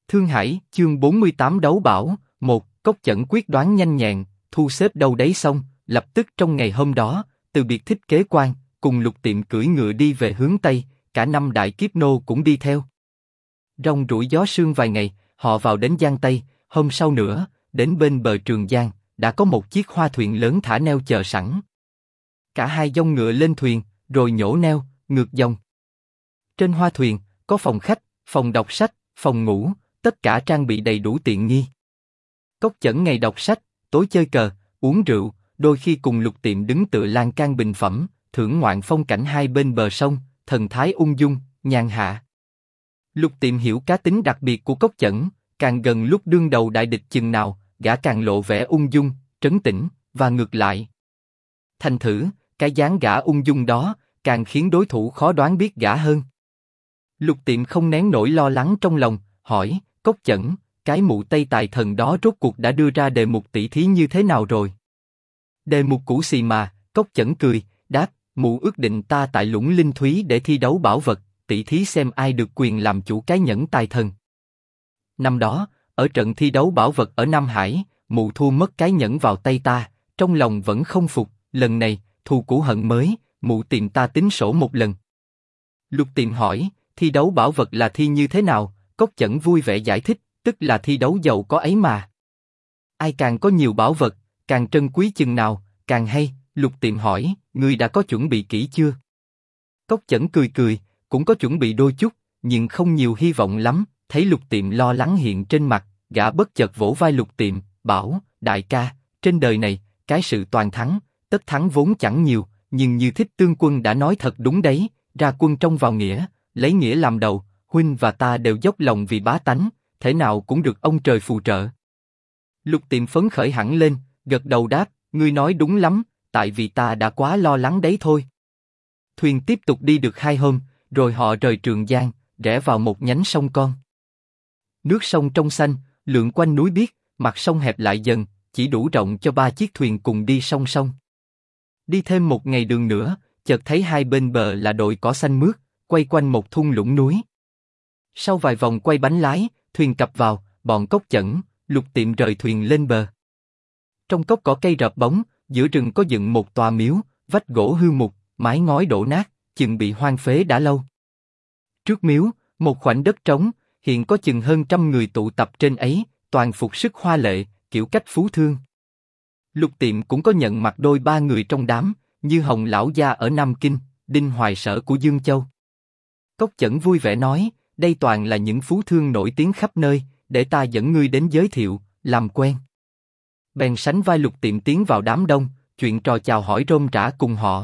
Thương Hải, chương 48 đấu bảo, 1, Cốc Chẩn quyết đoán nhanh nhẹn, thu xếp đâu đấy xong, lập tức trong ngày hôm đó, từ biệt Thích Kế Quan, cùng Lục Tiệm cưỡi ngựa đi về hướng Tây, cả năm đại kiếp nô cũng đi theo. Rong ruổi gió sương vài ngày, họ vào đến Giang Tây, hôm sau nữa, đến bên bờ Trường Giang, đã có một chiếc hoa thuyền lớn thả neo chờ sẵn. Cả hai dông ngựa lên thuyền, rồi nhổ neo, ngược dòng. Trên hoa thuyền, có phòng khách, phòng đọc sách, phòng ngủ, tất cả trang bị đầy đủ tiện nghi. Cốc Chẩn ngày đọc sách, tối chơi cờ, uống rượu, đôi khi cùng Lục Tiệm đứng tựa lan can bình phẩm, thưởng ngoạn phong cảnh hai bên bờ sông, thần thái ung dung, nhàn hạ. Lục Tiệm hiểu cá tính đặc biệt của Cốc Chẩn, càng gần lúc đương đầu đại địch chừng nào, gã càng lộ vẻ ung dung, trấn tĩnh, và ngược lại. Thành thử, cái dáng gã ung dung đó, càng khiến đối thủ khó đoán biết gã hơn. Lục Tiệm không nén nỗi lo lắng trong lòng, hỏi, Cốc Chẩn, cái mụ Tây Tài Thần đó rốt cuộc đã đưa ra đề mục tỷ thí như thế nào rồi? Đề mục cũ xì mà, Cốc Chẩn cười, đáp, mụ ước định ta tại Lũng Linh Thúy để thi đấu bảo vật, tỷ thí xem ai được quyền làm chủ cái nhẫn tài thần. Năm đó, ở trận thi đấu bảo vật ở Nam Hải, mụ thua mất cái nhẫn vào tay ta, trong lòng vẫn không phục, lần này, thù cũ hận mới, mụ tìm ta tính sổ một lần. Lục Tiệm hỏi, thi đấu bảo vật là thi như thế nào? Cốc Chẩn vui vẻ giải thích, tức là thi đấu giàu có ấy mà. Ai càng có nhiều bảo vật, càng trân quý chừng nào, càng hay. Lục Tiệm hỏi, ngươi đã có chuẩn bị kỹ chưa? Cốc Chẩn cười cười, cũng có chuẩn bị đôi chút, nhưng không nhiều hy vọng lắm. Thấy Lục Tiệm lo lắng hiện trên mặt, gã bất chợt vỗ vai Lục Tiệm, bảo, đại ca, trên đời này, cái sự toàn thắng, tất thắng vốn chẳng nhiều, nhưng như Thích Tương Quân đã nói thật đúng đấy, ra quân trong vào nghĩa, lấy nghĩa làm đầu, huynh và ta đều dốc lòng vì bá tánh, thế nào cũng được ông trời phù trợ. Lục Tiệm phấn khởi hẳn lên, gật đầu đáp, ngươi nói đúng lắm, tại vì ta đã quá lo lắng đấy thôi. Thuyền tiếp tục đi được 2 hôm, rồi họ rời Trường Giang, rẽ vào một nhánh sông con. Nước sông trong xanh, lượn quanh núi biếc, mặt sông hẹp lại dần, chỉ đủ rộng cho 3 chiếc thuyền cùng đi song song. Đi thêm một ngày đường nữa, chợt thấy hai bên bờ là đồi cỏ xanh mướt, quay quanh một thung lũng núi. Sau vài vòng quay bánh lái, thuyền cập vào, bọn Cốc Chẩn, Lục Tiệm rời thuyền lên bờ. Trong cốc có cây rợp bóng, giữa rừng có dựng một tòa miếu, vách gỗ hư mục, mái ngói đổ nát, chừng bị hoang phế đã lâu. Trước miếu, một khoảnh đất trống, hiện có chừng hơn 100 người tụ tập trên ấy, toàn phục sức hoa lệ, kiểu cách phú thương. Lục Tiệm cũng có nhận mặt đôi ba người trong đám, như Hồng Lão Gia ở Nam Kinh, Đinh Hoài Sở của Dương Châu. Cốc Chẩn vui vẻ nói, đây toàn là những phú thương nổi tiếng khắp nơi, để ta dẫn ngươi đến giới thiệu, làm quen. Bèn sánh vai Lục Tiệm tiến vào đám đông, chuyện trò chào hỏi rôm rả cùng họ.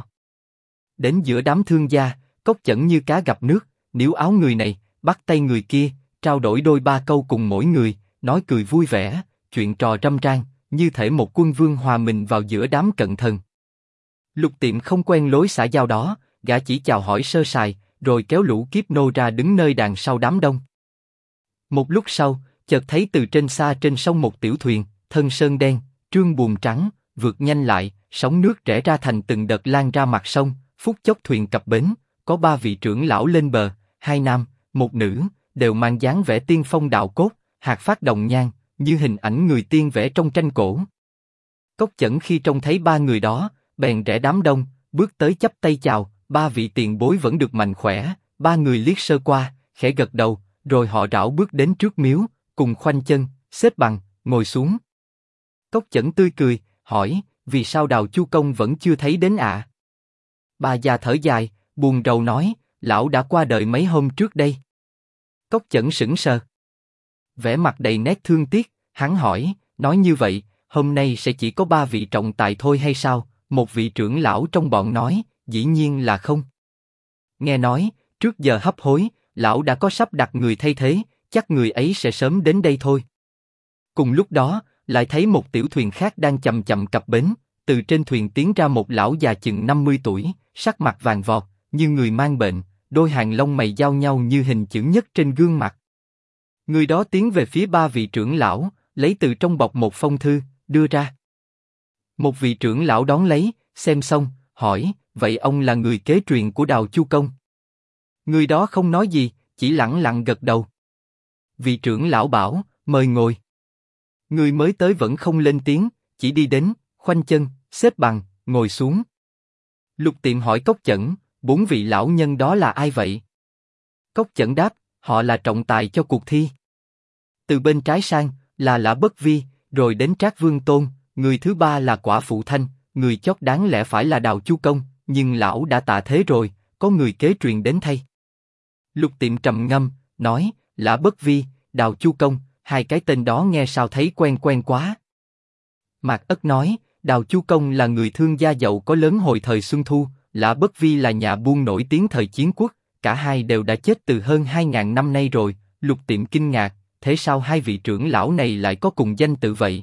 Đến giữa đám thương gia, Cốc Chẩn như cá gặp nước, níu áo người này, bắt tay người kia, trao đổi đôi ba câu cùng mỗi người, nói cười vui vẻ, chuyện trò râm ran, như thể một quân vương hòa mình vào giữa đám cận thần. Lục Tiệm không quen lối xã giao đó, gã chỉ chào hỏi sơ sài, rồi kéo lũ kiếp nô ra đứng nơi đằng sau đám đông. Một lúc sau, chợt thấy từ trên xa trên sông một tiểu thuyền, thân sơn đen, trương buồm trắng, vượt nhanh lại, sóng nước rẽ ra thành từng đợt lan ra mặt sông, phút chốc thuyền cập bến, có 3 vị trưởng lão lên bờ, 2 nam, 1 nữ, đều mang dáng vẻ tiên phong đạo cốt, hạt phát đồng nhan, như hình ảnh người tiên vẽ trong tranh cổ. Cốc Chẩn khi trông thấy 3 người đó, bèn rẽ đám đông, bước tới chắp tay chào, 3 vị tiền bối vẫn được mạnh khỏe. 3 người liếc sơ qua, khẽ gật đầu, rồi họ rảo bước đến trước miếu, cùng khoanh chân, xếp bằng, ngồi xuống. Cốc Chẩn tươi cười, hỏi, vì sao Đào Chu Công vẫn chưa thấy đến ạ? Bà già thở dài, buồn rầu nói, lão đã qua đời mấy hôm trước đây. Cốc Chẩn sững sờ, vẻ mặt đầy nét thương tiếc, hắn hỏi, nói như vậy, hôm nay sẽ chỉ có 3 vị trọng tài thôi hay sao? Một vị trưởng lão trong bọn nói, dĩ nhiên là không. Nghe nói, trước giờ hấp hối, lão đã có sắp đặt người thay thế, chắc người ấy sẽ sớm đến đây thôi. Cùng lúc đó, lại thấy một tiểu thuyền khác đang chậm chậm cập bến, từ trên thuyền tiến ra một lão già chừng 50 tuổi, sắc mặt vàng vọt, như người mang bệnh, đôi hàng lông mày giao nhau như hình chữ nhất trên gương mặt. Người đó tiến về phía 3 vị trưởng lão, lấy từ trong bọc một phong thư, đưa ra. Một vị trưởng lão đón lấy, xem xong, hỏi, vậy ông là người kế truyền của Đào Chu Công? Người đó không nói gì, chỉ lẳng lặng gật đầu. Vị trưởng lão bảo, mời ngồi. Người mới tới vẫn không lên tiếng, chỉ đi đến, khoanh chân, xếp bằng, ngồi xuống. Lục Tiệm hỏi Cốc Chẩn, 4 vị lão nhân đó là ai vậy? Cốc Chẩn đáp, họ là trọng tài cho cuộc thi. Từ bên trái sang, là Lã Bất Vi, rồi đến Trác Vương Tôn, người thứ ba là Quả Phụ Thanh, người chót đáng lẽ phải là Đào Chu Công, nhưng lão đã tạ thế rồi, có người kế truyền đến thay. Lục Tiệm trầm ngâm, nói, Lã Bất Vi, Đào Chu Công, hai cái tên đó nghe sao thấy quen quen quá. Mạc Ất nói, Đào Chu Công là người thương gia giàu có lớn hồi thời Xuân Thu, Lã Bất Vi là nhà buôn nổi tiếng thời Chiến Quốc, cả hai đều đã chết từ hơn 2.000 năm nay rồi. Lục Tiệm kinh ngạc, thế sao hai vị trưởng lão này lại có cùng danh tự vậy?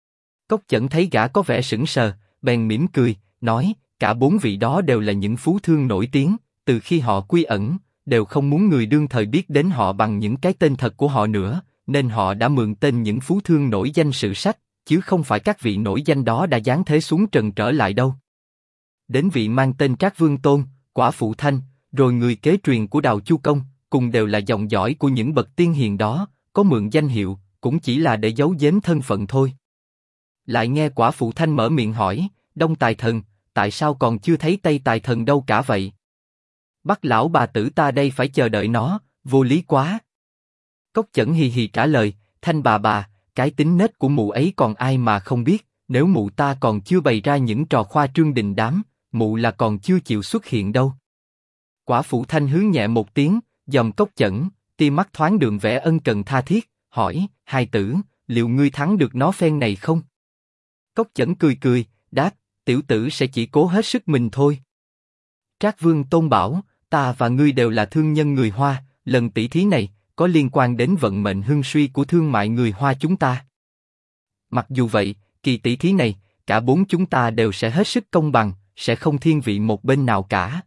Cốc Chẩn thấy gã có vẻ sững sờ, bèn mỉm cười, nói, cả 4 vị đó đều là những phú thương nổi tiếng, từ khi họ quy ẩn, đều không muốn người đương thời biết đến họ bằng những cái tên thật của họ nữa, nên họ đã mượn tên những phú thương nổi danh sử sách, chứ không phải các vị nổi danh đó đã giáng thế xuống trần trở lại đâu. Đến vị mang tên Trác Vương Tôn, Quả Phụ Thanh, rồi người kế truyền của Đào Chu Công, cùng đều là dòng dõi của những bậc tiên hiền đó, có mượn danh hiệu, cũng chỉ là để giấu giếm thân phận thôi. Lại nghe Quả Phụ Thanh mở miệng hỏi, Đông Tài Thần, tại sao còn chưa thấy Tây Tài Thần đâu cả vậy? Bắt lão bà tử ta đây phải chờ đợi nó, vô lý quá. Cốc Chẩn hì hì trả lời, Thanh bà, cái tính nết của mụ ấy còn ai mà không biết, nếu mụ ta còn chưa bày ra những trò khoa trương đình đám, mụ là còn chưa chịu xuất hiện đâu. Quả Phụ Thanh hứ nhẹ một tiếng, dòm Cốc Chẩn, tia mắt thoáng đường vẻ ân cần tha thiết, hỏi, hai tử, liệu ngươi thắng được nó phen này không? Cốc Chẩn cười, đáp, tiểu tử sẽ chỉ cố hết sức mình thôi. Trác Vương Tôn bảo, ta và ngươi đều là thương nhân người Hoa, lần tỷ thí này có liên quan đến vận mệnh hưng suy của thương mại người Hoa chúng ta. Mặc dù vậy, kỳ tỷ thí này, cả 4 chúng ta đều sẽ hết sức công bằng, sẽ không thiên vị một bên nào cả.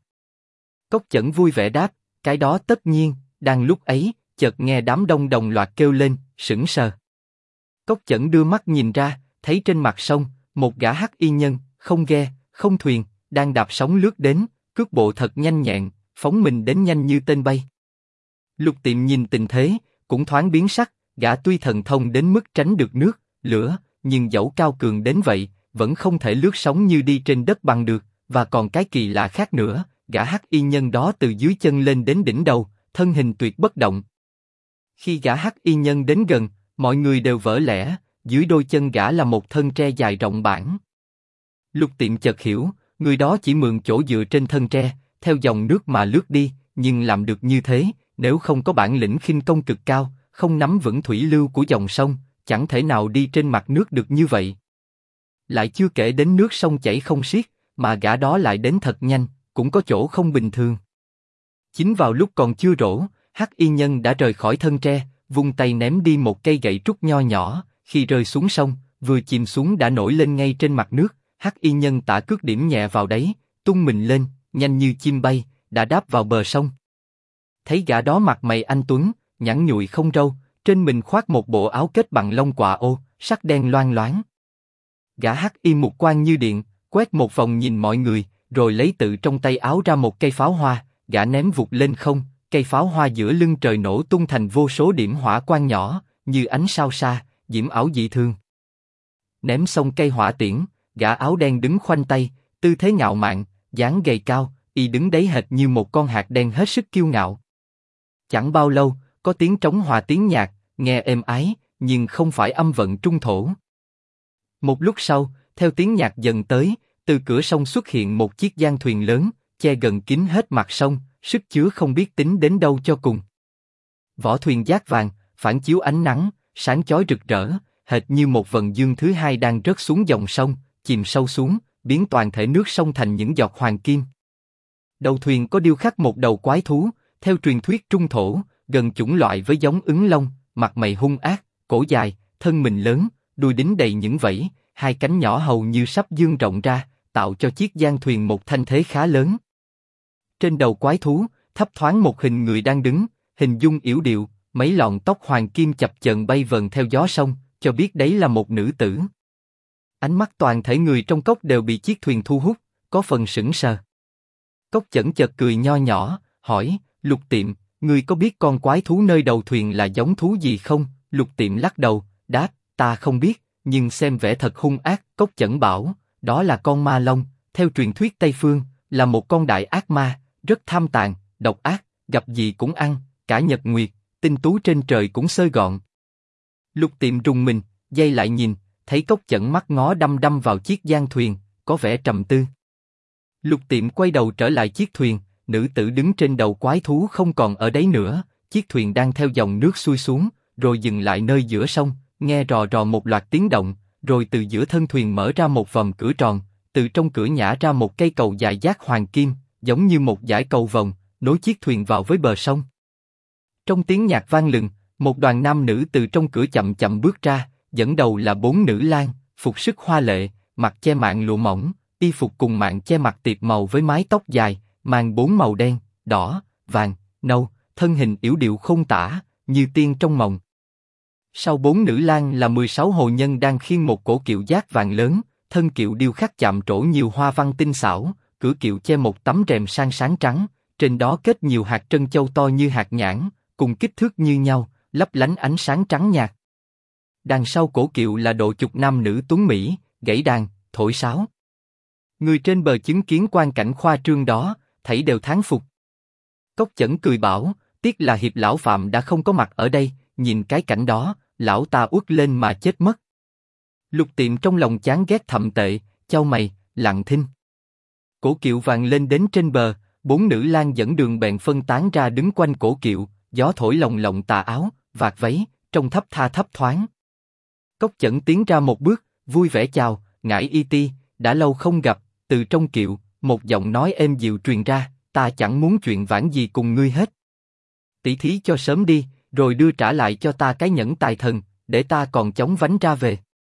Cốc Chẩn vui vẻ đáp, cái đó tất nhiên. Đang lúc ấy, chợt nghe đám đông đồng loạt kêu lên, sững sờ. Cốc Chẩn đưa mắt nhìn ra, thấy trên mặt sông, một gã hắc y nhân, không ghe, không thuyền, đang đạp sóng lướt đến, cước bộ thật nhanh nhẹn, phóng mình đến nhanh như tên bay. Lục Tiệm nhìn tình thế, cũng thoáng biến sắc, gã tuy thần thông đến mức tránh được nước, lửa, nhưng dẫu cao cường đến vậy, vẫn không thể lướt sóng như đi trên đất bằng được, và còn cái kỳ lạ khác nữa, gã hắc y nhân đó từ dưới chân lên đến đỉnh đầu, thân hình tuyệt bất động. Khi gã hắc y nhân đến gần, mọi người đều vỡ lẽ, dưới đôi chân gã là một thân tre dài rộng bản. Lục Tiệm chợt hiểu, người đó chỉ mượn chỗ dựa trên thân tre, theo dòng nước mà lướt đi, nhưng làm được như thế, nếu không có bản lĩnh khinh công cực cao, không nắm vững thủy lưu của dòng sông, chẳng thể nào đi trên mặt nước được như vậy. Lại chưa kể đến nước sông chảy không xiết, mà gã đó lại đến thật nhanh, cũng có chỗ không bình thường. Chính vào lúc còn chưa rỗ, hắc y nhân đã rời khỏi thân tre, vung tay ném đi một cây gậy trúc nho nhỏ, khi rơi xuống sông, vừa chìm xuống đã nổi lên ngay trên mặt nước. Hắc y nhân tả cước điểm nhẹ vào đấy, tung mình lên, nhanh như chim bay, đã đáp vào bờ sông. Thấy gã đó mặt mày anh tuấn, nhẵn nhụi không râu, trên mình khoác một bộ áo kết bằng lông quạ ô, sắc đen loang loáng. Gã hắc y mục quang như điện, quét một vòng nhìn mọi người, rồi lấy tự trong tay áo ra một cây pháo hoa, gã ném vụt lên không, cây pháo hoa giữa lưng trời nổ tung thành vô số điểm hỏa quang nhỏ, như ánh sao xa, diễm ảo dị thường. Ném xong cây hỏa tiễn, gã áo đen đứng khoanh tay, tư thế ngạo mạn, dáng gầy cao, y đứng đấy hệt như một con hạt đen hết sức kiêu ngạo. Chẳng bao lâu, có tiếng trống hòa tiếng nhạc, nghe êm ái, nhưng không phải âm vận trung thổ. Một lúc sau, theo tiếng nhạc dần tới, từ cửa sông xuất hiện một chiếc giang thuyền lớn, che gần kín hết mặt sông, sức chứa không biết tính đến đâu cho cùng. Vỏ thuyền dát vàng, phản chiếu ánh nắng, sáng chói rực rỡ, hệt như một vầng dương thứ hai đang rớt xuống dòng sông, chìm sâu xuống, biến toàn thể nước sông thành những giọt hoàng kim. Đầu thuyền có điêu khắc một đầu quái thú, theo truyền thuyết trung thổ, gần chủng loại với giống ứng long, mặt mày hung ác, cổ dài, thân mình lớn, đuôi đính đầy những vảy, hai cánh nhỏ hầu như sắp dương rộng ra, tạo cho chiếc giang thuyền một thanh thế khá lớn. Trên đầu quái thú, thấp thoáng một hình người đang đứng, hình dung yểu điệu, mấy lọn tóc hoàng kim chập chờn bay vần theo gió sông, cho biết đấy là một nữ tử. Ánh mắt toàn thể người trong cốc đều bị chiếc thuyền thu hút, có phần sững sờ. Cốc Chẩn chợt cười nho nhỏ, hỏi, Lục Tiệm, ngươi có biết con quái thú nơi đầu thuyền là giống thú gì không? Lục Tiệm lắc đầu, đáp, ta không biết, nhưng xem vẻ thật hung ác. Cốc Chẩn bảo, đó là con ma long, theo truyền thuyết Tây Phương, là một con đại ác ma, rất tham tàn, độc ác, gặp gì cũng ăn, cả nhật nguyệt, tinh tú trên trời cũng xơi gọn. Lục Tiệm rùng mình, giây lại nhìn, thấy Cốc Chẩn mắt ngó đăm đăm vào chiếc giang thuyền, có vẻ trầm tư. Lục Tiệm quay đầu trở lại chiếc thuyền, nữ tử đứng trên đầu quái thú không còn ở đấy nữa, chiếc thuyền đang theo dòng nước xuôi xuống, rồi dừng lại nơi giữa sông, nghe rò rò một loạt tiếng động, rồi từ giữa thân thuyền mở ra một vòng cửa tròn, từ trong cửa nhả ra một cây cầu dài giác hoàng kim, giống như một dải cầu vồng, nối chiếc thuyền vào với bờ sông. Trong tiếng nhạc vang lừng, một đoàn nam nữ từ trong cửa chậm chậm bước ra, dẫn đầu là 4 nữ lang, phục sức hoa lệ, mặc che mạn lụa mỏng, y phục cùng mạn che mặt tiệp màu với mái tóc dài, màn 4 màu đen, đỏ, vàng, nâu, thân hình yểu điệu không tả, như tiên trong mộng. Sau 4 nữ lang là 16 hồ nhân đang khiêng một cổ kiệu giác vàng lớn, thân kiệu điêu khắc chạm trổ nhiều hoa văn tinh xảo, cửa kiệu che một tấm rèm sang sáng trắng, trên đó kết nhiều hạt trân châu to như hạt nhãn, cùng kích thước như nhau, lấp lánh ánh sáng trắng nhạt. Đằng sau cổ kiệu là độ chục nam nữ tuấn mỹ, gảy đàn, thổi sáo. Người trên bờ chứng kiến quang cảnh khoa trương đó, thảy đều thán phục. Cốc Chẩn cười bảo, tiếc là hiệp lão Phạm đã không có mặt ở đây, nhìn cái cảnh đó, lão ta uất lên mà chết mất. Lục Tiệm trong lòng chán ghét thậm tệ, chau mày, lặng thinh. Cổ kiệu vàng lên đến trên bờ, 4 nữ lang dẫn đường bèn phân tán ra đứng quanh cổ kiệu, gió thổi lồng lộng tà áo, vạt váy, trông thấp tha thấp thoáng. Cốc Chẩn tiến ra một bước, vui vẻ chào, ngải y ti, đã lâu không gặp. Từ trong kiệu, một giọng nói êm dịu truyền ra, ta chẳng muốn chuyện vãn gì cùng ngươi hết. Tỷ thí cho sớm đi, rồi đưa trả lại cho ta cái nhẫn tài thần, để ta còn chống vánh ra về.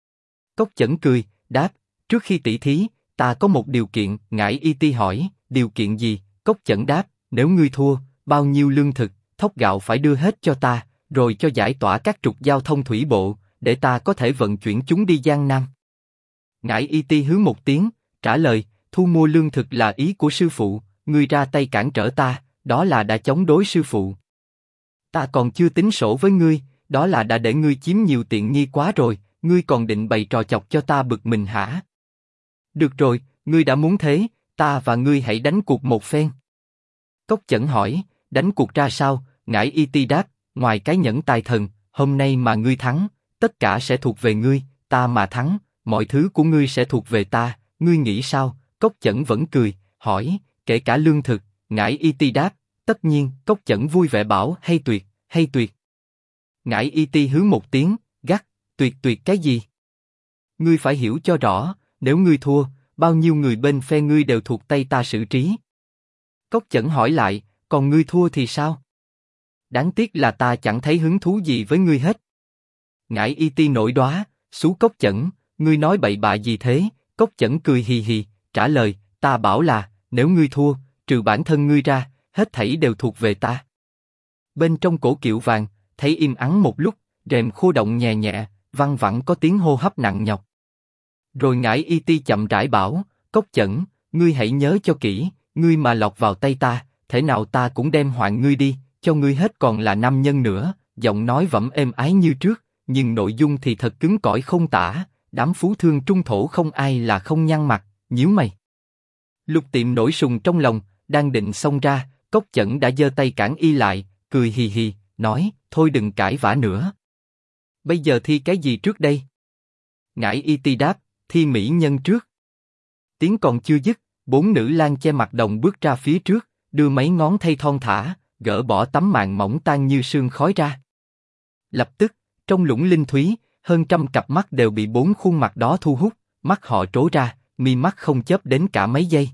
Cốc Chẩn cười, đáp, trước khi tỷ thí, ta có một điều kiện. Ngải y ti hỏi, điều kiện gì? Cốc Chẩn đáp, nếu ngươi thua, bao nhiêu lương thực, thóc gạo phải đưa hết cho ta, rồi cho giải tỏa các trục giao thông thủy bộ, để ta có thể vận chuyển chúng đi Giang Nam. Ngải y ti hứ một tiếng, trả lời, thu mua lương thực là ý của sư phụ, ngươi ra tay cản trở ta, đó là đã chống đối sư phụ. Ta còn chưa tính sổ với ngươi, đó là đã để ngươi chiếm nhiều tiện nghi quá rồi, ngươi còn định bày trò chọc cho ta bực mình hả? Được rồi, ngươi đã muốn thế, ta và ngươi hãy đánh cuộc một phen. Cốc Chẩn hỏi, đánh cuộc ra sao? Ngải y ti đáp, ngoài cái nhẫn tài thần, hôm nay mà ngươi thắng, tất cả sẽ thuộc về ngươi, ta mà thắng, mọi thứ của ngươi sẽ thuộc về ta, ngươi nghĩ sao? Cốc Chẩn vẫn cười, hỏi, kể cả lương thực. Ngải y ti đáp, tất nhiên. Cốc Chẩn vui vẻ bảo, hay tuyệt, hay tuyệt. Ngải y ti hứ một tiếng, gắt, tuyệt tuyệt cái gì? Ngươi phải hiểu cho rõ, nếu ngươi thua, bao nhiêu người bên phe ngươi đều thuộc tay ta xử trí. Cốc Chẩn hỏi lại, còn ngươi thua thì sao? Đáng tiếc là ta chẳng thấy hứng thú gì với ngươi hết. Ngải y ti nổi đoá, xú Cốc Chẩn, ngươi nói bậy bạ gì thế? Cốc Chẩn cười hì hì, trả lời, ta bảo là, nếu ngươi thua, trừ bản thân ngươi ra, hết thảy đều thuộc về ta. Bên trong cổ kiệu vàng, thấy im ắng một lúc, rèm khô động nhẹ nhẹ, văng vẳng có tiếng hô hấp nặng nhọc. Rồi Ngải y ti chậm rãi bảo, Cốc Chẩn, ngươi hãy nhớ cho kỹ, ngươi mà lọt vào tay ta, thể nào ta cũng đem hoạn ngươi đi, cho ngươi hết còn là nam nhân nữa. Giọng nói vẫn êm ái như trước, nhưng nội dung thì thật cứng cỏi không tả. Đám phú thương trung thổ không ai là không nhăn mặt, nhíu mày. Lục Tiệm nổi sùng trong lòng, đang định xông ra, Cốc Chẩn đã giơ tay cản y lại, cười hì hì, nói, thôi đừng cãi vã nữa. Bây giờ thi cái gì trước đây? Ngải y ti đáp, thi mỹ nhân trước. Tiếng còn chưa dứt, 4 nữ lang che mặt đồng bước ra phía trước, đưa mấy ngón tay thon thả, gỡ bỏ tấm màn mỏng tan như sương khói ra. Lập tức, trong lũng linh thúy, hơn trăm cặp mắt đều bị 4 khuôn mặt đó thu hút, mắt họ trố ra, mi mắt không chớp đến cả mấy giây.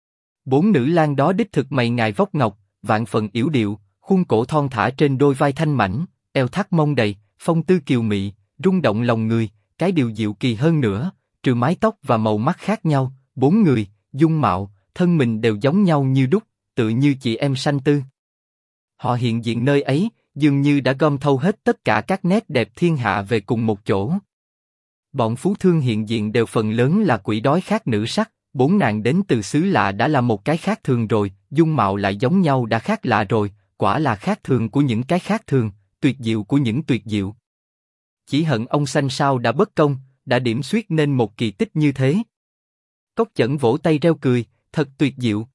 4 nữ lang đó đích thực mày ngài vóc ngọc, vạn phần yểu điệu, khuôn cổ thon thả trên đôi vai thanh mảnh, eo thắt mông đầy, phong tư kiều mị, rung động lòng người. Cái điều diệu kỳ hơn nữa, trừ mái tóc và màu mắt khác nhau, 4 người, dung mạo, thân mình đều giống nhau như đúc, tự như chị em sanh tư. Họ hiện diện nơi ấy, dường như đã gom thâu hết tất cả các nét đẹp thiên hạ về cùng một chỗ. Bọn phú thương hiện diện đều phần lớn là quỷ đói khát nữ sắc, 4 nàng đến từ xứ lạ đã là một cái khác thường rồi, dung mạo lại giống nhau đã khác lạ rồi, quả là khác thường của những cái khác thường, tuyệt diệu của những tuyệt diệu. Chỉ hận ông sanh sao đã bất công, đã điểm xuyết nên một kỳ tích như thế. Cốc Chẩn vỗ tay reo cười, thật tuyệt diệu.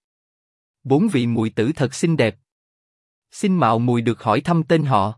4 vị muội tử thật xinh đẹp. Xin mạo muội được hỏi thăm tên họ.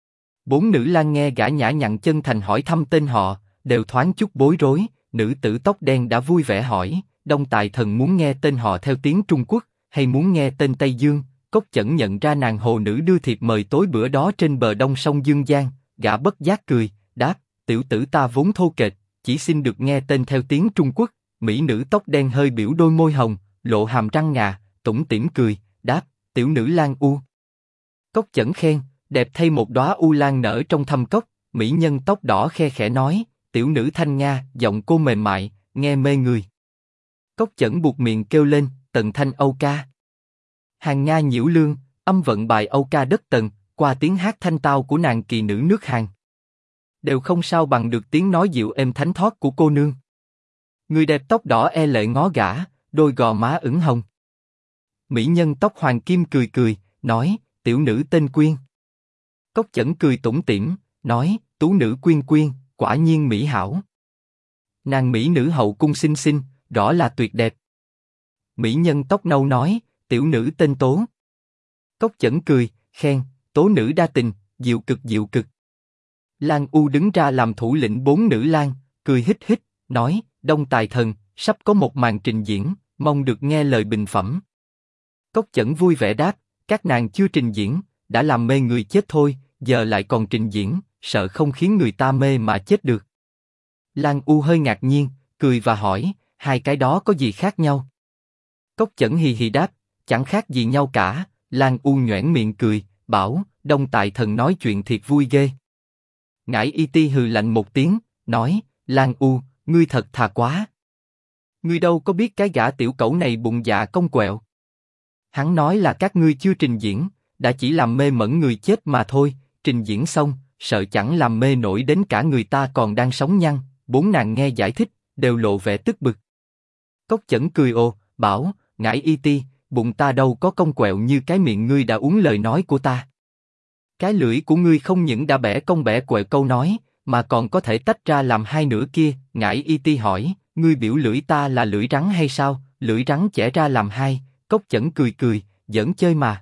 4 nữ lang nghe gã nhã nhặn chân thành hỏi thăm tên họ, đều thoáng chút bối rối. Nữ tử tóc đen đã vui vẻ hỏi, Đông Tài Thần muốn nghe tên họ theo tiếng Trung Quốc, hay muốn nghe tên Tây Dương? Cốc Chẩn nhận ra nàng hồ nữ đưa thiệp mời tối bữa đó trên bờ đông sông Dương Giang, gã bất giác cười, đáp, tiểu tử ta vốn thô kệch, chỉ xin được nghe tên theo tiếng Trung Quốc. Mỹ nữ tóc đen hơi biểu đôi môi hồng, lộ hàm răng ngà, tủm tỉm cười, đáp, tiểu nữ lang U. Cốc Chẩn khen, đẹp thay một đóa u lan nở trong thâm cốc. Mỹ nhân tóc đỏ khe khẽ nói, tiểu nữ thanh nga, giọng cô mềm mại, nghe mê người. Cốc Chẩn buộc miệng kêu lên, Tần Thanh Âu ca. Hàng Nga nhiễu lương, âm vận bài Âu ca đất Tần, qua tiếng hát thanh tao của nàng kỳ nữ nước Hàn. Đều không sao bằng được tiếng nói dịu êm thánh thót của cô nương. Người đẹp tóc đỏ e lệ ngó gã, đôi gò má ửng hồng. Mỹ nhân tóc hoàng kim cười cười, nói, tiểu nữ tên Quyên. Cốc Chẩn cười tủm tỉm, nói, tú nữ Quyên Quyên, quả nhiên mỹ hảo. Nàng mỹ nữ hậu cung xinh xinh, rõ là tuyệt đẹp. Mỹ nhân tóc nâu nói, tiểu nữ tên Tố. Cốc Chẩn cười, khen, tố nữ đa tình, diệu cực diệu cực. Lang U đứng ra làm thủ lĩnh 4 nữ lang, cười hít hít, nói, Đông Tài Thần, sắp có một màn trình diễn, mong được nghe lời bình phẩm. Cốc Chẩn vui vẻ đáp, các nàng chưa trình diễn, đã làm mê người chết thôi, giờ lại còn trình diễn, sợ không khiến người ta mê mà chết được. Lang U hơi ngạc nhiên, cười và hỏi, hai cái đó có gì khác nhau? Cốc Chẩn hì hì đáp, chẳng khác gì nhau cả. Lang U nhoẻn miệng cười, bảo, Đông Tài Thần nói chuyện thiệt vui ghê. Ngải Y Ti hừ lạnh một tiếng, nói, Lang U, ngươi thật thà quá. Ngươi đâu có biết cái gã tiểu cẩu này bụng dạ cong quẹo. Hắn nói là các ngươi chưa trình diễn, đã chỉ làm mê mẩn người chết mà thôi, trình diễn xong, sợ chẳng làm mê nổi đến cả người ta còn đang sống nhăn. 4 nàng nghe giải thích, đều lộ vẻ tức bực. Cốc Chẩn cười ồ, bảo, Ngải Y Ti, bụng ta đâu có cong quẹo như cái miệng ngươi đã uống lời nói của ta. Cái lưỡi của ngươi không những đã bẻ cong bẻ quẹo câu nói, mà còn có thể tách ra làm hai nửa kia. Ngải Y Ti hỏi, ngươi biểu lưỡi ta là lưỡi rắn hay sao? Lưỡi rắn chẻ ra làm hai. Cốc Chẩn cười cười, giỡn chơi mà.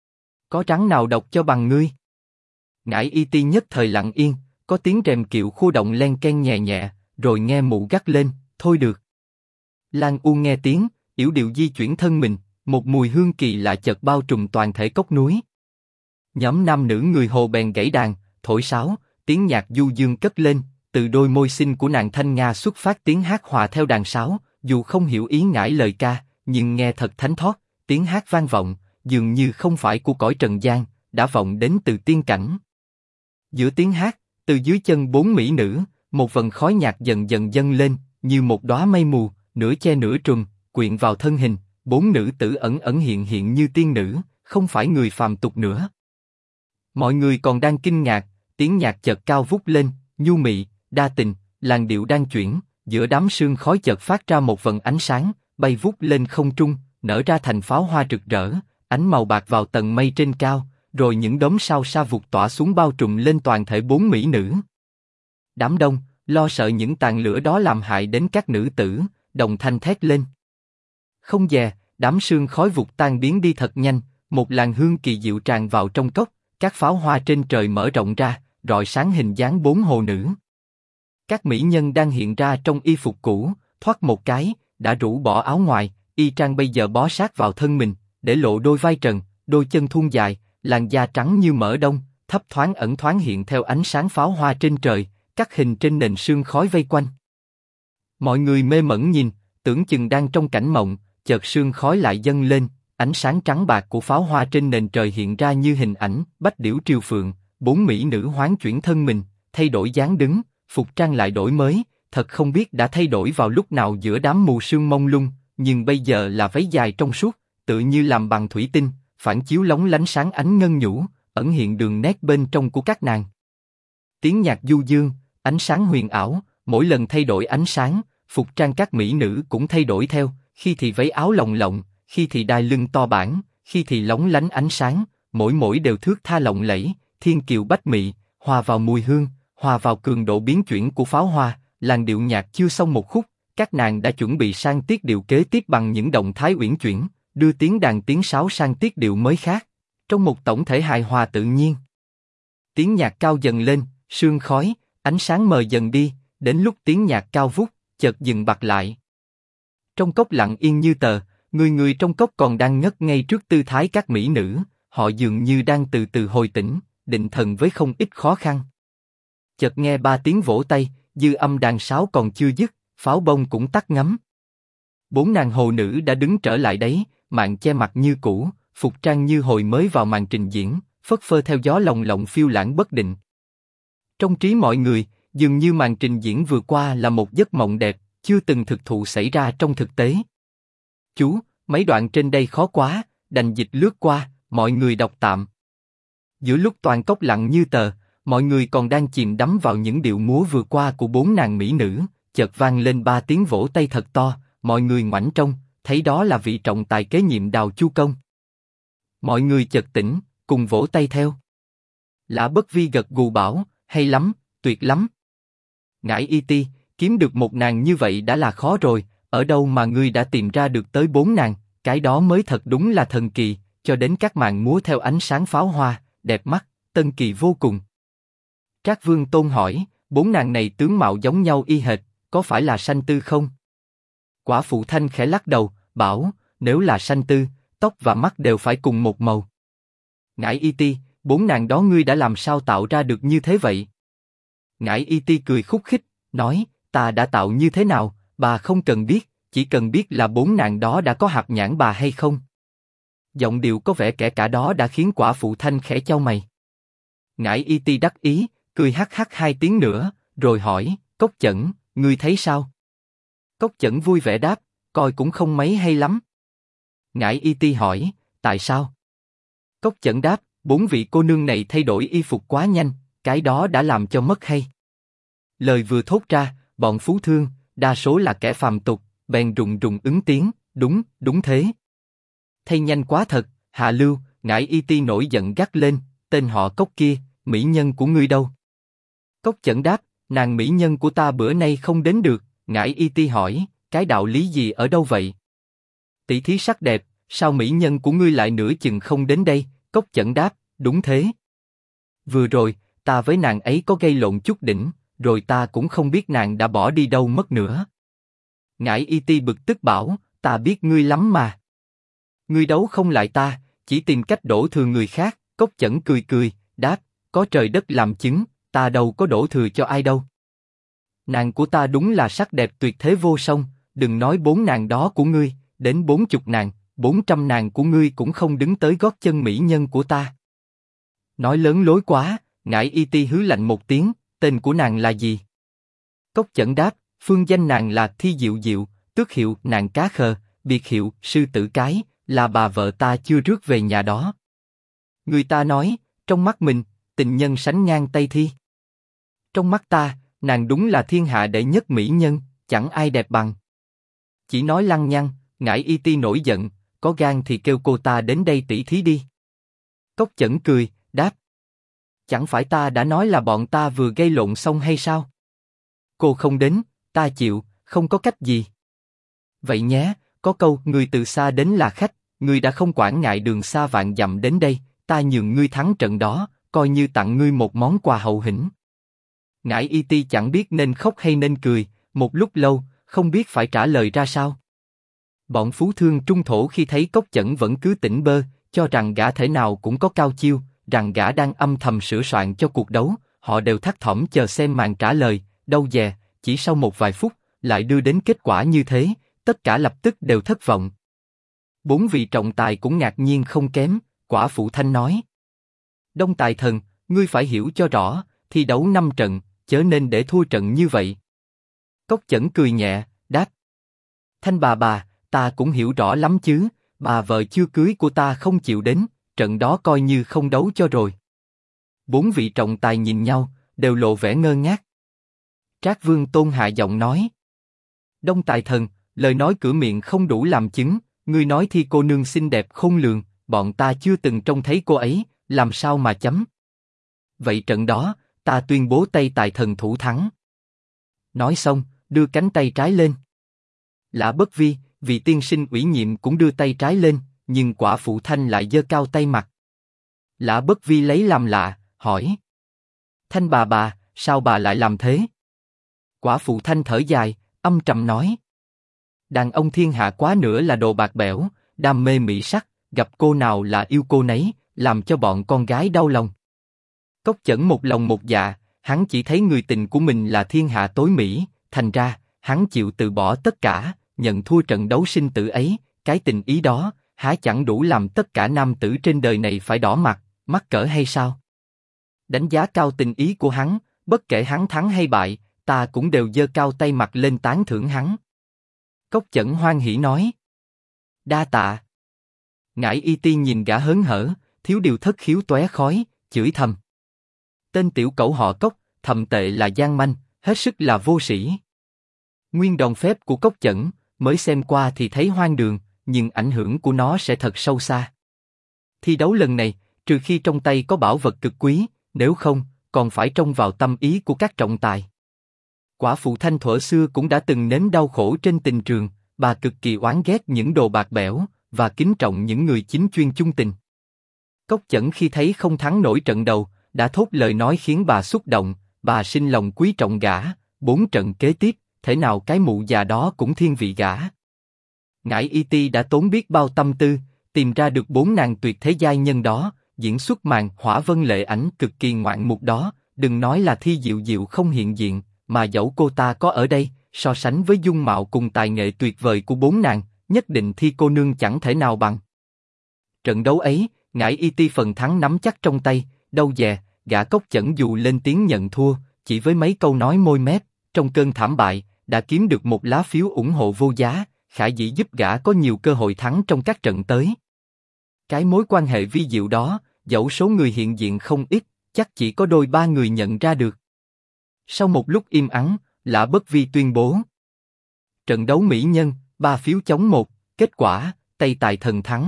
Có rắn nào độc cho bằng ngươi? Ngải Y Ti nhất thời lặng yên, có tiếng rèm kiệu khu động len ken nhẹ nhẹ, rồi nghe mụ gắt lên, thôi được. Lang U nghe tiếng, yểu điệu di chuyển thân mình, một mùi hương kỳ lạ chợt bao trùm toàn thể cốc núi. Nhóm nam nữ người hồ bèn gảy đàn, thổi sáo, tiếng nhạc du dương cất lên, từ đôi môi xinh của nàng thanh nga xuất phát tiếng hát hòa theo đàn sáo, dù không hiểu ý ngải lời ca, nhưng nghe thật thánh thót, tiếng hát vang vọng, dường như không phải của cõi trần gian, đã vọng đến từ tiên cảnh. Giữa tiếng hát, từ dưới chân 4 mỹ nữ, một vần khói nhạt dần dần dâng lên, như một đóa mây mù, nửa che nửa trùm, quyện vào thân hình. 4 nữ tử ẩn ẩn hiện hiện như tiên nữ, không phải người phàm tục nữa. Mọi người còn đang kinh ngạc, tiếng nhạc chợt cao vút lên, nhu mị, đa tình, làn điệu đang chuyển, giữa đám sương khói chợt phát ra một vần ánh sáng, bay vút lên không trung, nở ra thành pháo hoa rực rỡ, ánh màu bạc vào tầng mây trên cao, rồi những đốm sao sa vụt tỏa xuống bao trùm lên toàn thể 4 mỹ nữ. Đám đông, lo sợ những tàn lửa đó làm hại đến các nữ tử, đồng thanh thét lên. Không dè, đám sương khói vụt tan biến đi thật nhanh, một làn hương kỳ diệu tràn vào trong cốc, các pháo hoa trên trời mở rộng ra, rọi sáng hình dáng 4 hồ nữ. Các mỹ nhân đang hiện ra trong y phục cũ, thoát một cái, đã rũ bỏ áo ngoài, y trang bây giờ bó sát vào thân mình, để lộ đôi vai trần, đôi chân thon dài, làn da trắng như mỡ đông, thấp thoáng ẩn thoáng hiện theo ánh sáng pháo hoa trên trời, các hình trên nền sương khói vây quanh. Mọi người mê mẩn nhìn, tưởng chừng đang trong cảnh mộng, chợt sương khói lại dâng lên, ánh sáng trắng bạc của pháo hoa trên nền trời hiện ra như hình ảnh bách điểu triều phượng. 4 mỹ nữ hoán chuyển thân mình, thay đổi dáng đứng, phục trang lại đổi mới, thật không biết đã thay đổi vào lúc nào giữa đám mù sương mông lung, nhưng bây giờ là váy dài trong suốt, tựa như làm bằng thủy tinh, phản chiếu lóng lánh sáng ánh ngân nhũ, ẩn hiện đường nét bên trong của các nàng. Tiếng nhạc du dương, ánh sáng huyền ảo, mỗi lần thay đổi ánh sáng, phục trang các mỹ nữ cũng thay đổi theo, khi thì váy áo lồng lộng, khi thì đai lưng to bản, khi thì lóng lánh ánh sáng, mỗi mỗi đều thước tha lộng lẫy, thiên kiều bách mị, hòa vào mùi hương, hòa vào cường độ biến chuyển của pháo hoa, làn điệu nhạc chưa xong một khúc, các nàng đã chuẩn bị sang tiết điệu kế tiếp bằng những động thái uyển chuyển, đưa tiếng đàn tiếng sáo sang tiết điệu mới khác, trong một tổng thể hài hòa tự nhiên. Tiếng nhạc cao dần lên, sương khói, ánh sáng mờ dần đi, đến lúc tiếng nhạc cao vút, chợt dừng bặt lại. Trong cốc lặng yên như tờ, người người trong cốc còn đang ngất ngay trước tư thái các mỹ nữ, họ dường như đang từ từ hồi tỉnh, định thần với không ít khó khăn. Chợt nghe 3 tiếng vỗ tay, dư âm đàn sáo còn chưa dứt, pháo bông cũng tắt ngấm. 4 nàng hồ nữ đã đứng trở lại đấy, màn che mặt như cũ, phục trang như hồi mới vào màn trình diễn, phất phơ theo gió lồng lộng phiêu lãng bất định. Trong trí mọi người, dường như màn trình diễn vừa qua là một giấc mộng đẹp, chưa từng thực thụ xảy ra trong thực tế. Chú, mấy đoạn trên đây khó quá, đành dịch lướt qua, mọi người đọc tạm. Giữa lúc toàn cốc lặng như tờ, mọi người còn đang chìm đắm vào những điệu múa vừa qua của 4 nàng mỹ nữ, chợt vang lên 3 tiếng vỗ tay thật to, mọi người ngoảnh trông, thấy đó là vị trọng tài kế nhiệm Đào Chu Công. Mọi người chợt tỉnh, cùng vỗ tay theo. Lã Bất Vi gật gù bảo, hay lắm, tuyệt lắm. Ngải Y Ti, kiếm được một nàng như vậy đã là khó rồi, ở đâu mà ngươi đã tìm ra được tới 4 nàng, cái đó mới thật đúng là thần kỳ, cho đến các màn múa theo ánh sáng pháo hoa, đẹp mắt, tân kỳ vô cùng. Trác Vương Tôn hỏi, 4 nàng này tướng mạo giống nhau y hệt, có phải là sanh tư không? Quả phụ Thanh khẽ lắc đầu, bảo, nếu là sanh tư, tóc và mắt đều phải cùng một màu. Ngải Y Ti, 4 nàng đó ngươi đã làm sao tạo ra được như thế vậy? Ngải Y Ti cười khúc khích, nói, ta đã tạo như thế nào, bà không cần biết, chỉ cần biết là 4 nàng đó đã có hạt nhãn bà hay không. Giọng điệu có vẻ kẻ cả đó đã khiến quả phụ Thanh khẽ chau mày. Ngải Y Ti đắc ý, cười hắc hắc 2 tiếng nữa, rồi hỏi, Cốc Chẩn, ngươi thấy sao? Cốc Chẩn vui vẻ đáp, coi cũng không mấy hay lắm. Ngải Y Ti hỏi, tại sao? Cốc Chẩn đáp, 4 vị cô nương này thay đổi y phục quá nhanh, cái đó đã làm cho mất hay. Lời vừa thốt ra, bọn phú thương, đa số là kẻ phàm tục, bèn rùng rùng ứng tiếng, đúng, đúng thế. Thay nhanh quá thật, hạ lưu, Ngải Y Ti nổi giận gắt lên, tên họ Cốc kia, mỹ nhân của ngươi đâu? Cốc Chẩn đáp, nàng mỹ nhân của ta bữa nay không đến được. Ngải Y Ti hỏi, cái đạo lý gì ở đâu vậy? Tỷ thí sắc đẹp, sao mỹ nhân của ngươi lại nửa chừng không đến đây? Cốc Chẩn đáp, đúng thế. Vừa rồi, ta với nàng ấy có gây lộn chút đỉnh, rồi ta cũng không biết nàng đã bỏ đi đâu mất nữa. Ngải Y Ti bực tức bảo, ta biết ngươi lắm mà. Ngươi đấu không lại ta, chỉ tìm cách đổ thừa người khác. Cốc Chẩn cười cười, đáp, có trời đất làm chứng, ta đâu có đổ thừa cho ai đâu. Nàng của ta đúng là sắc đẹp tuyệt thế vô song, đừng nói 4 nàng đó của ngươi, đến 40 nàng, 400 nàng của ngươi cũng không đứng tới gót chân mỹ nhân của ta. Nói lớn lối quá, Ngải Y Ti hứ lạnh một tiếng, tên của nàng là gì? Cốc Chẩn đáp, phương danh nàng là Thi Diệu Diệu, tước hiệu nàng cá khờ, biệt hiệu sư tử cái, là bà vợ ta chưa rước về nhà đó. Người ta nói, trong mắt mình, tình nhân sánh ngang Tây Thi. Trong mắt ta, nàng đúng là thiên hạ đệ nhất mỹ nhân, chẳng ai đẹp bằng. Chỉ nói lăng nhăng, Ngải Y Ti nổi giận, có gan thì kêu cô ta đến đây tỷ thí đi. Cốc Chẩn cười, đáp, chẳng phải ta đã nói là bọn ta vừa gây lộn xong hay sao? Cô không đến, ta chịu, không có cách gì. Vậy nhé, có câu người từ xa đến là khách, ngươi đã không quản ngại đường xa vạn dặm đến đây, ta nhường ngươi thắng trận đó, coi như tặng ngươi một món quà hậu hĩnh. Ngải Y Ti chẳng biết nên khóc hay nên cười, một lúc lâu, không biết phải trả lời ra sao. Bọn phú thương trung thổ khi thấy Cốc Chẩn vẫn cứ tỉnh bơ, cho rằng gã thể nào cũng có cao chiêu, rằng gã đang âm thầm sửa soạn cho cuộc đấu, họ đều thắt thỏm chờ xem màn trả lời, đâu dè, chỉ sau một vài phút, lại đưa đến kết quả như thế, tất cả lập tức đều thất vọng. 4 vị trọng tài cũng ngạc nhiên không kém, quả phụ Thanh nói. Đông Tài Thần, ngươi phải hiểu cho rõ, thi đấu 5 trận, chớ nên để thua trận như vậy. Cốc Chẩn cười nhẹ, đáp. Thanh bà, ta cũng hiểu rõ lắm chứ, bà vợ chưa cưới của ta không chịu đến, trận đó coi như không đấu cho rồi. 4 vị trọng tài nhìn nhau, đều lộ vẻ ngơ ngác. Trác Vương Tôn hạ giọng nói. Đông Tài Thần, lời nói cửa miệng không đủ làm chứng, ngươi nói Thi cô nương xinh đẹp khôn lường, bọn ta chưa từng trông thấy cô ấy, làm sao mà chấm? Vậy trận đó, ta tuyên bố Tây Tài Thần thủ thắng. Nói xong, đưa cánh tay trái lên. Lã Bất Vi, vị tiên sinh ủy nhiệm cũng đưa tay trái lên, nhưng quả phụ Thanh lại giơ cao tay mặt. Lã Bất Vi lấy làm lạ, hỏi: Thanh bà, sao bà lại làm thế? Quả phụ Thanh thở dài, âm trầm nói: Đàn ông thiên hạ quá nữa là đồ bạc bẽo, đam mê mỹ sắc, gặp cô nào là yêu cô nấy, làm cho bọn con gái đau lòng. Cốc Chẩn một lòng một dạ, hắn chỉ thấy người tình của mình là thiên hạ tối mỹ, thành ra hắn chịu từ bỏ tất cả, nhận thua trận đấu sinh tử ấy. Cái tình ý đó, há chẳng đủ làm tất cả nam tử trên đời này phải đỏ mặt, mắc cỡ hay sao? Đánh giá cao tình ý của hắn, bất kể hắn thắng hay bại, ta cũng đều giơ cao tay mặt lên tán thưởng hắn. Cốc Chẩn hoan hỉ nói: Đa tạ. Ngải Y Ti nhìn gã hớn hở, thiếu điều thất khiếu tóe khói, chửi thầm: Tên tiểu cẩu họ Cốc, thậm tệ là gian manh, hết sức là vô sĩ. Nguyên đòn phép của Cốc Chẩn, mới xem qua thì thấy hoang đường, nhưng ảnh hưởng của nó sẽ thật sâu xa. Thi đấu lần này, trừ khi trong tay có bảo vật cực quý, nếu không, còn phải trông vào tâm ý của các trọng tài. Quả phụ Thanh thuở xưa cũng đã từng nếm đau khổ trên tình trường, bà cực kỳ oán ghét những đồ bạc bẽo, và kính trọng những người chính chuyên chung tình. Cốc Chẩn khi thấy không thắng nổi trận đầu, đã thốt lời nói khiến bà xúc động, bà sinh lòng quý trọng gã, 4 trận kế tiếp, thể nào cái mụ già đó cũng thiên vị gã. Ngải Y Ti đã tốn biết bao tâm tư, tìm ra được 4 nàng tuyệt thế giai nhân đó, diễn xuất màn hỏa vân lệ ảnh cực kỳ ngoạn mục đó, đừng nói là Thi Diệu Diệu không hiện diện, mà dẫu cô ta có ở đây, so sánh với dung mạo cùng tài nghệ tuyệt vời của 4 nàng, nhất định Thi cô nương chẳng thể nào bằng. Trận đấu ấy, Ngải Y Ti phần thắng nắm chắc trong tay, đâu dè, gã Cốc Chẩn dù lên tiếng nhận thua, chỉ với mấy câu nói môi mép, trong cơn thảm bại, đã kiếm được một lá phiếu ủng hộ vô giá, khả dĩ giúp gã có nhiều cơ hội thắng trong các trận tới. Cái mối quan hệ vi diệu đó, dẫu số người hiện diện không ít, chắc chỉ có 2-3 người nhận ra được. Sau một lúc im ắng, Lã Bất Vi tuyên bố: Trận đấu mỹ nhân, 3 phiếu chống 1, kết quả, Tây Tài Thần thắng.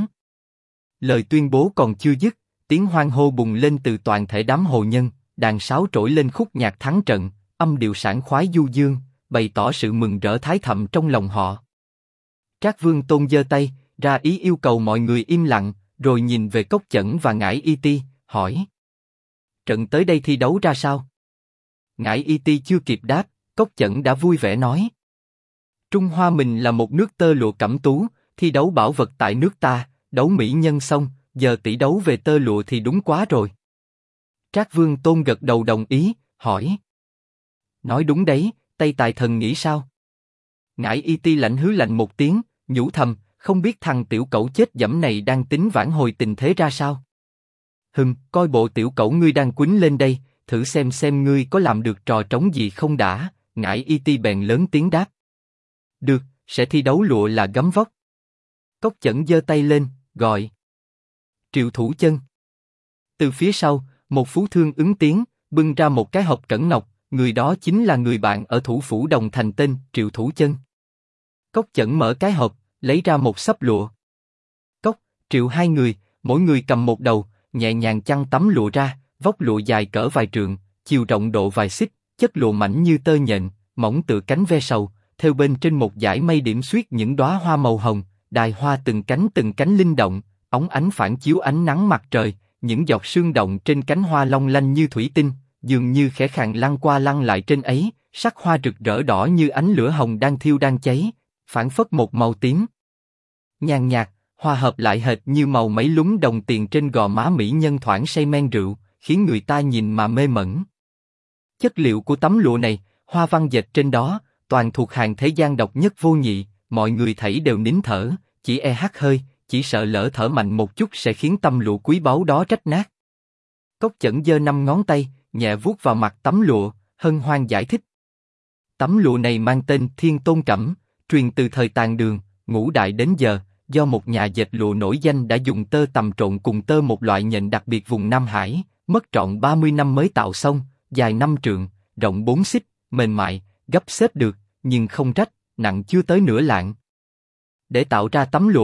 Lời tuyên bố còn chưa dứt, tiếng hoan hô bùng lên từ toàn thể đám hồ nhân, đàn sáo trỗi lên khúc nhạc thắng trận, âm điệu sảng khoái du dương, bày tỏ sự mừng rỡ thái thầm trong lòng họ. Trác Vương Tôn giơ tay, ra ý yêu cầu mọi người im lặng, rồi nhìn về Cốc Chẩn và Ngải Y Ti, hỏi: Trận tới đây thi đấu ra sao? Ngải Y Ti chưa kịp đáp, Cốc Chẩn đã vui vẻ nói: Trung Hoa mình là một nước tơ lụa cẩm tú, thi đấu bảo vật tại nước ta, đấu mỹ nhân xong, giờ tỷ đấu về tơ lụa thì đúng quá rồi. Trác Vương Tôn gật đầu đồng ý, hỏi: Nói đúng đấy, Tây Tài Thần nghĩ sao? Ngải Y Ti lạnh hứ lạnh một tiếng, nhủ thầm, không biết thằng tiểu cẩu chết dẫm này đang tính vãn hồi tình thế ra sao? Coi bộ tiểu cẩu ngươi đang quýnh lên đây, thử xem ngươi có làm được trò trống gì không đã. Ngải Y Ti bèn lớn tiếng đáp: Được, sẽ thi đấu lụa là gấm vóc. Cốc Chẩn giơ tay lên, gọi: Triệu Thủ Chân. Từ phía sau, một phú thương ứng tiếng, bưng ra một cái hộp cẩn ngọc, người đó chính là người bạn ở thủ phủ Đồng Thành tên Triệu Thủ Chân. Cốc Chẩn mở cái hộp, lấy ra một xấp lụa. Cốc, Triệu hai người, mỗi người cầm một đầu, nhẹ nhàng chăn tấm lụa ra, vóc lụa dài cỡ vài trượng, chiều rộng độ vài xích, chất lụa mảnh như tơ nhện, mỏng tựa cánh ve sầu, thêu bên trên một dải mây điểm xuyết những đóa hoa màu hồng, đài hoa từng cánh linh động, óng ánh phản chiếu ánh nắng mặt trời, những giọt sương động trên cánh hoa long lanh như thủy tinh, dường như khẽ khàng lăn qua lăn lại trên ấy, sắc hoa rực rỡ đỏ như ánh lửa hồng đang thiêu đang cháy, phảng phất một màu tím nhàn nhạt, hòa hợp lại hệt như màu mấy lúm đồng tiền trên gò má mỹ nhân thoảng say men rượu, khiến người ta nhìn mà mê mẩn. Chất liệu của tấm lụa này, hoa văn dệt trên đó, toàn thuộc hàng thế gian độc nhất vô nhị, mọi người thảy đều nín thở, chỉ hắt hơi, chỉ sợ lỡ thở mạnh một chút sẽ khiến tấm lụa quý báu đó rách nát. Cốc Chẩn giơ 5 ngón tay, nhẹ vuốt vào mặt tấm lụa, hân hoan giải thích: Tấm lụa này mang tên Thiên Tôn Cẩm, truyền từ thời Tàn Đường, Ngũ Đại đến giờ, do một nhà dệt lụa nổi danh đã dùng tơ tằm trộn cùng tơ một loại nhện đặc biệt vùng Nam Hải, mất trọn 30 năm mới tạo xong, dài 5 trượng, rộng 4 xích, mềm mại, gấp xếp được, nhưng không rách, nặng chưa tới nửa lạng. Để tạo ra tấm lụa,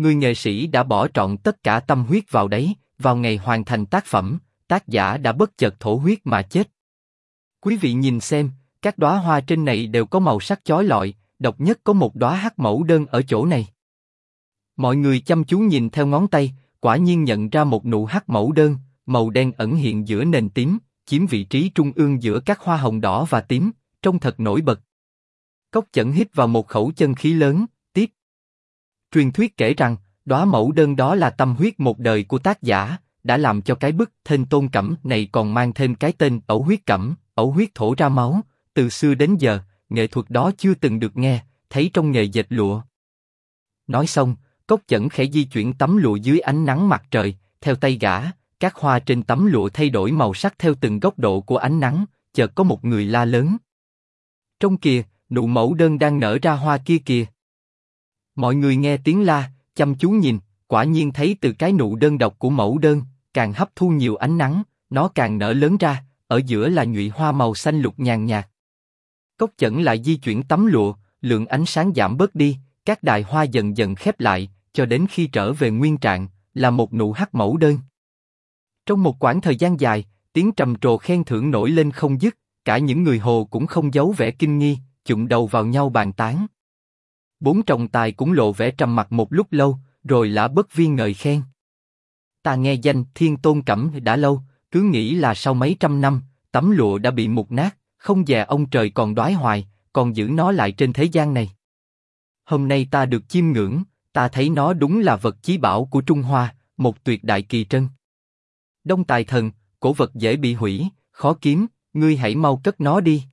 Người nghệ sĩ đã bỏ trọn tất cả tâm huyết vào đấy, vào ngày hoàn thành tác phẩm, tác giả đã bất chợt thổ huyết mà chết. Quý vị nhìn xem, các đóa hoa trên này đều có màu sắc chói lọi, độc nhất có một đóa hắc mẫu đơn ở chỗ này. Mọi người chăm chú nhìn theo ngón tay, quả nhiên nhận ra một nụ hắc mẫu đơn, màu đen ẩn hiện giữa nền tím, chiếm vị trí trung ương giữa các hoa hồng đỏ và tím, trông thật nổi bật. Cốc Chẩn hít vào một khẩu chân khí lớn, tiếp. Truyền thuyết kể rằng, đóa mẫu đơn đó là tâm huyết một đời của tác giả, đã làm cho cái bức Thênh Tôn Cẩm này còn mang thêm cái tên ẩu huyết cẩm, ẩu huyết thổ ra máu. Từ xưa đến giờ, nghệ thuật đó chưa từng được nghe, thấy trong nghề dệt lụa. Nói xong, Cốc Chẩn khẽ di chuyển tấm lụa dưới ánh nắng mặt trời, theo tay gã, các hoa trên tấm lụa thay đổi màu sắc theo từng góc độ của ánh nắng, chợt có một người la lớn. Trong kìa, nụ mẫu đơn đang nở ra hoa kia kìa. Mọi người nghe tiếng la, chăm chú nhìn, quả nhiên thấy từ cái nụ đơn độc của mẫu đơn, càng hấp thu nhiều ánh nắng, nó càng nở lớn ra, ở giữa là nhụy hoa màu xanh lục nhàn nhạt. Cốc Chẩn lại di chuyển tấm lụa, lượng ánh sáng giảm bớt đi, các đài hoa dần dần khép lại, cho đến khi trở về nguyên trạng, là một nụ hắc mẫu đơn. Trong một quãng thời gian dài, tiếng trầm trồ khen thưởng nổi lên không dứt, cả những người hồ cũng không giấu vẻ kinh nghi, chụm đầu vào nhau bàn tán. Bốn trọng tài cũng lộ vẻ trầm mặc một lúc lâu, rồi lã bất vi ngợi khen. Ta nghe danh Thiên Tôn Cẩm đã lâu, cứ nghĩ là sau mấy trăm năm, tấm lụa đã bị mục nát, không dè ông trời còn đoái hoài, còn giữ nó lại trên thế gian này. Hôm nay ta được chiêm ngưỡng, ta thấy nó đúng là vật chí bảo của Trung Hoa, một tuyệt đại kỳ trân. Đông Tài Thần, cổ vật dễ bị hủy, khó kiếm, ngươi hãy mau cất nó đi.